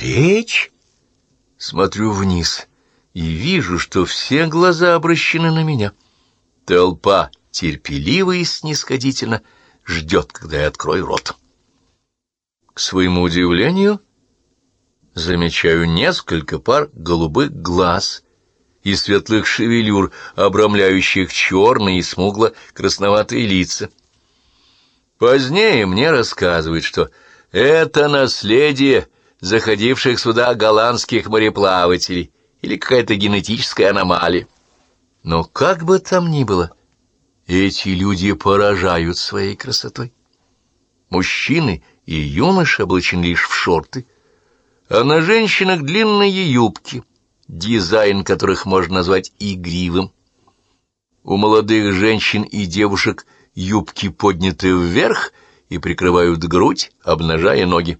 речь? Смотрю вниз и вижу, что все глаза обращены на меня. Толпа терпеливо и снисходительно ждет, когда я открою рот. К своему удивлению, замечаю несколько пар голубых глаз и светлых шевелюр, обрамляющих черные и смугло-красноватые лица. Позднее мне рассказывают, что это наследие заходивших сюда голландских мореплавателей или какая-то генетическая аномалия. Но как бы там ни было, эти люди поражают своей красотой. Мужчины и юноши облачены лишь в шорты, а на женщинах длинные юбки, дизайн которых можно назвать игривым. У молодых женщин и девушек юбки подняты вверх и прикрывают грудь, обнажая ноги.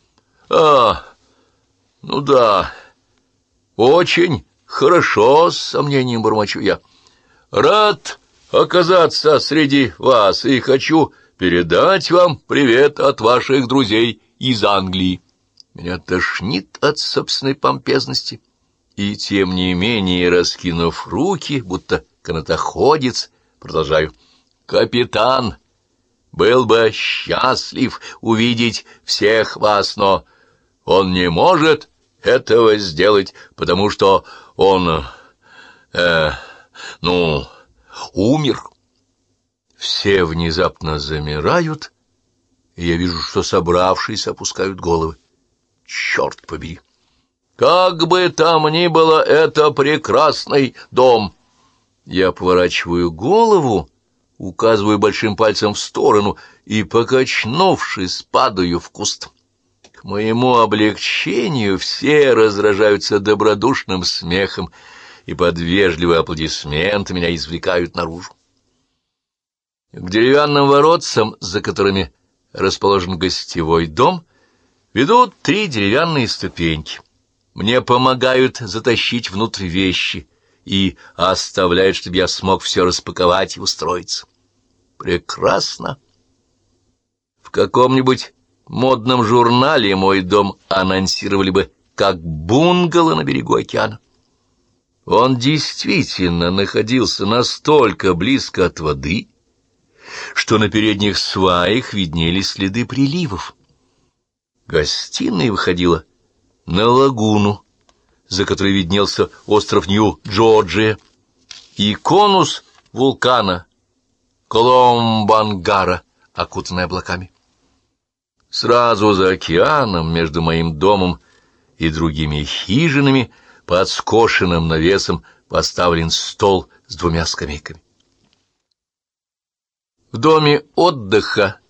Ну да, очень хорошо, с сомнением бормочу я. Рад оказаться среди вас и хочу передать вам привет от ваших друзей из Англии. Меня тошнит от собственной помпезности, и тем не менее, раскинув руки, будто канатоходец, продолжаю. Капитан был бы счастлив увидеть всех вас, но он не может этого сделать, потому что он, умер. Все внезапно замирают, и я вижу, что собравшиеся опускают головы. Черт побери! Как бы там ни было, это прекрасный дом. Я поворачиваю голову, указываю большим пальцем в сторону и, покачнувшись, падаю в куст. К моему облегчению все разражаются добродушным смехом и под вежливые аплодисменты меня извлекают наружу. К деревянным воротцам, за которыми расположен гостевой дом, ведут 3 деревянные ступеньки. Мне помогают затащить внутрь вещи и оставляют, чтобы я смог все распаковать и устроиться. Прекрасно. В каком-нибудь модном журнале мой дом анонсировали бы как бунгало на берегу океана. Он действительно находился настолько близко от воды, что на передних сваях виднелись следы приливов. Гостиная выходила на лагуну, за которой виднелся остров Нью-Джорджия, и конус вулкана Коломбангара, окутанный облаками. Сразу за океаном, между моим домом и другими хижинами, под скошенным навесом поставлен стол с 2 скамейками. В доме отдыха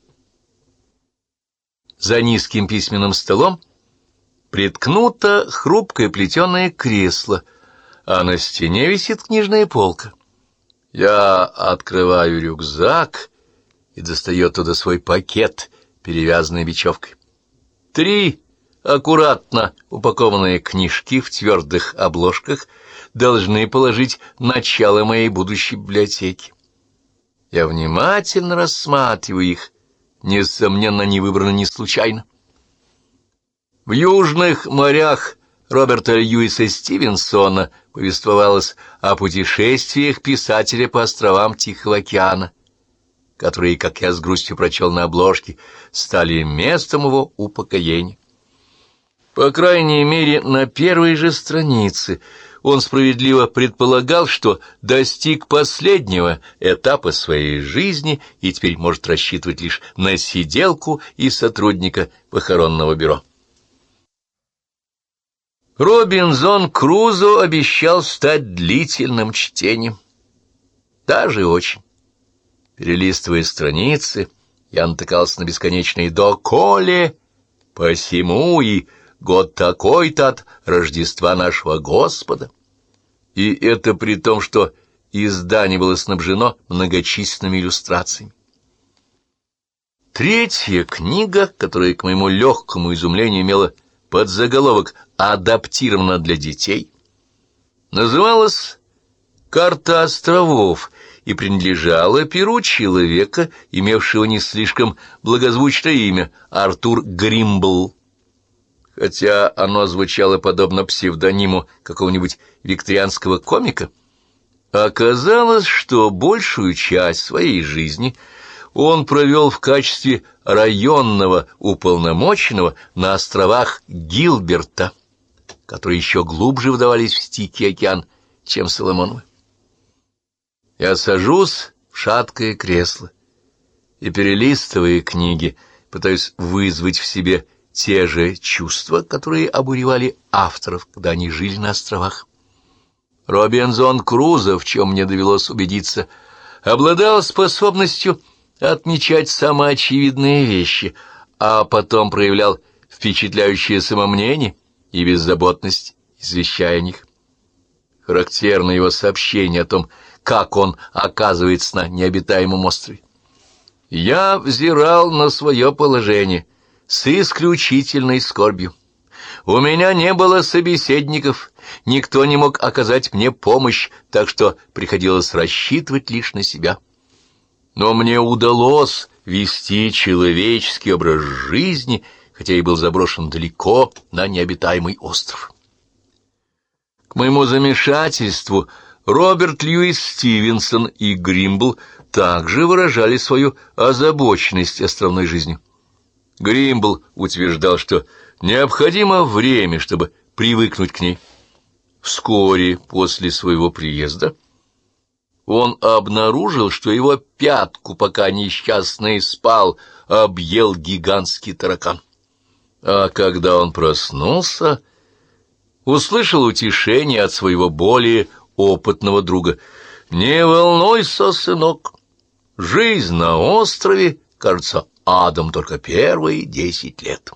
за низким письменным столом приткнуто хрупкое плетеное кресло, а на стене висит книжная полка. Я открываю рюкзак и достаю оттуда свой пакет, перевязанный бечевкой. 3 аккуратно упакованные книжки в твердых обложках должны положить начало моей будущей библиотеки. Я внимательно рассматриваю их, несомненно, не выбрано не случайно. В южных морях Роберта Льюиса Стивенсона повествовалось о путешествиях писателя по островам Тихого океана, которые, как я с грустью прочел на обложке, стали местом его упокоения. По крайней мере, на первой же странице он справедливо предполагал, что достиг последнего этапа своей жизни и теперь может рассчитывать лишь на сиделку и сотрудника похоронного бюро. Робинзон Крузо обещал стать длительным чтением. Даже очень. Перелистывая страницы, я натыкался на бесконечные «доколе», «посему» и «год такой-то от Рождества нашего Господа». И это при том, что издание было снабжено многочисленными иллюстрациями. 3-я книга, которая, к моему легкому изумлению, имела подзаголовок «Адаптирована для детей», называлась «Карта островов» и принадлежала перу человека, имевшего не слишком благозвучное имя Артур Гримбл. хотя оно звучало подобно псевдониму какого-нибудь викторианского комика. Оказалось, что большую часть своей жизни он провел в качестве районного уполномоченного на островах Гилберта, которые еще глубже вдавались в Тихий океан, чем Соломоновы. Я сажусь в шаткое кресло и, перелистывая книги, пытаюсь вызвать в себе те же чувства, которые обуревали авторов, когда они жили на островах. Робинзон Крузо, в чем мне довелось убедиться, обладал способностью отмечать самоочевидные вещи, а потом проявлял впечатляющее самомнение и беззаботность, извещая о них. Характерно его сообщение о том, как он оказывается на необитаемом острове. «Я взирал на свое положение с исключительной скорбью. У меня не было собеседников, никто не мог оказать мне помощь, так что приходилось рассчитывать лишь на себя. Но мне удалось вести человеческий образ жизни, хотя и был заброшен далеко на необитаемый остров». К моему замешательству Роберт Льюис Стивенсон и Гримбл также выражали свою озабоченность островной жизнью. Гримбл утверждал, что необходимо время, чтобы привыкнуть к ней. Вскоре после своего приезда он обнаружил, что его пятку, пока несчастный спал, объел гигантский таракан. А когда он проснулся, услышал утешение от своего более опытного друга. «Не волнуйся, сынок, жизнь на острове кажется адом только первые 10 лет».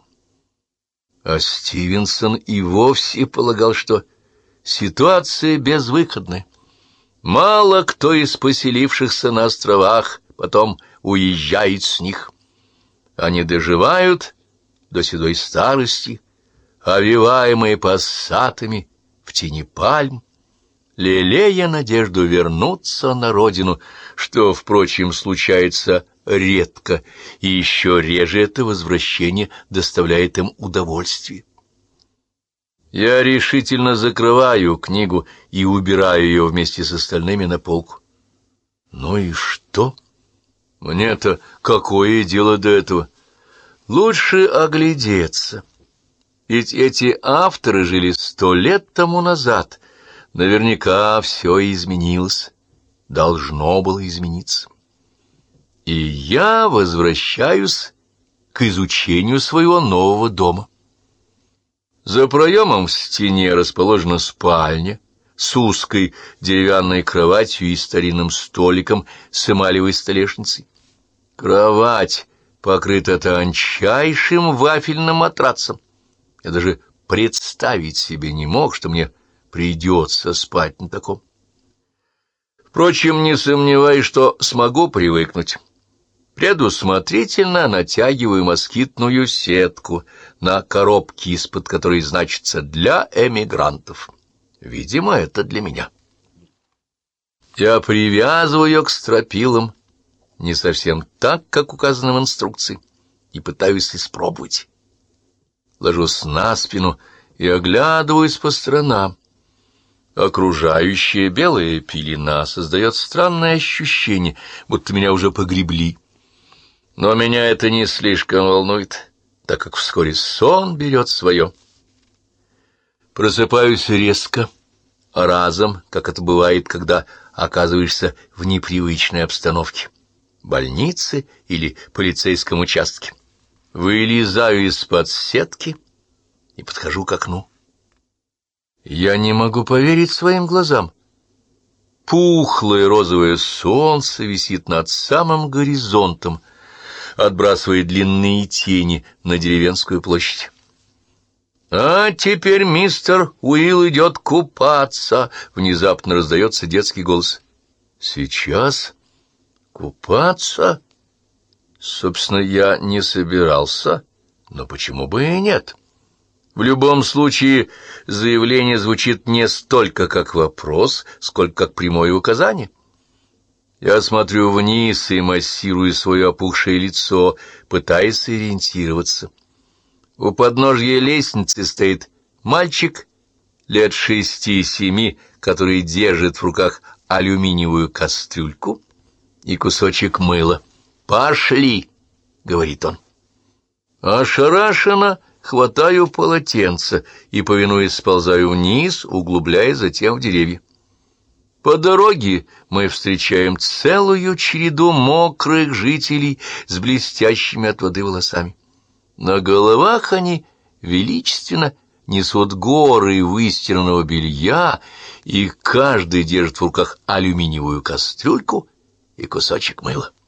А Стивенсон и вовсе полагал, что ситуация безвыходная. Мало кто из поселившихся на островах потом уезжает с них. Они доживают до седой старости, овиваемые пассатами в тени пальм, лелея надежду вернуться на родину, что, впрочем, случается редко, и еще реже это возвращение доставляет им удовольствие. Я решительно закрываю книгу и убираю ее вместе с остальными на полку. Ну и что? Мне-то какое дело до этого? Лучше оглядеться. Ведь эти авторы жили 100 лет тому назад. Наверняка все изменилось. Должно было измениться. И я возвращаюсь к изучению своего нового дома. За проемом в стене расположена спальня с узкой деревянной кроватью и старинным столиком с эмалевой столешницей. Кровать покрыта тончайшим вафельным матрацем. Я даже представить себе не мог, что мне придется спать на таком. Впрочем, не сомневаюсь, что смогу привыкнуть. Предусмотрительно натягиваю москитную сетку на коробке, из-под которой значится «для эмигрантов». Видимо, это для меня. Я привязываю ее к стропилам, не совсем так, как указано в инструкции, и пытаюсь испробовать. Ложусь на спину и оглядываюсь по сторонам. Окружающая белая пелена создает странное ощущение, будто меня уже погребли. Но меня это не слишком волнует, так как вскоре сон берет свое. Просыпаюсь резко, разом, как это бывает, когда оказываешься в непривычной обстановке, больнице или полицейском участке. Вылезаю из-под сетки и подхожу к окну. Я не могу поверить своим глазам. Пухлое розовое солнце висит над самым горизонтом, отбрасывая длинные тени на деревенскую площадь. «А теперь мистер Уилл идет купаться!» — внезапно раздается детский голос. «Сейчас? Купаться?» Собственно, я не собирался, но почему бы и нет? В любом случае, заявление звучит не столько как вопрос, сколько как прямое указание. Я смотрю вниз и массирую свое опухшее лицо, пытаясь ориентироваться. У подножья лестницы стоит мальчик лет 6-7, который держит в руках алюминиевую кастрюльку и кусочек мыла. «Пошли!» — говорит он. Ошарашенно хватаю полотенце и, повинуясь, сползаю вниз, углубляясь затем в деревья. По дороге мы встречаем целую череду мокрых жителей с блестящими от воды волосами. На головах они величественно несут горы выстиранного белья, и каждый держит в руках алюминиевую кастрюльку и кусочек мыла.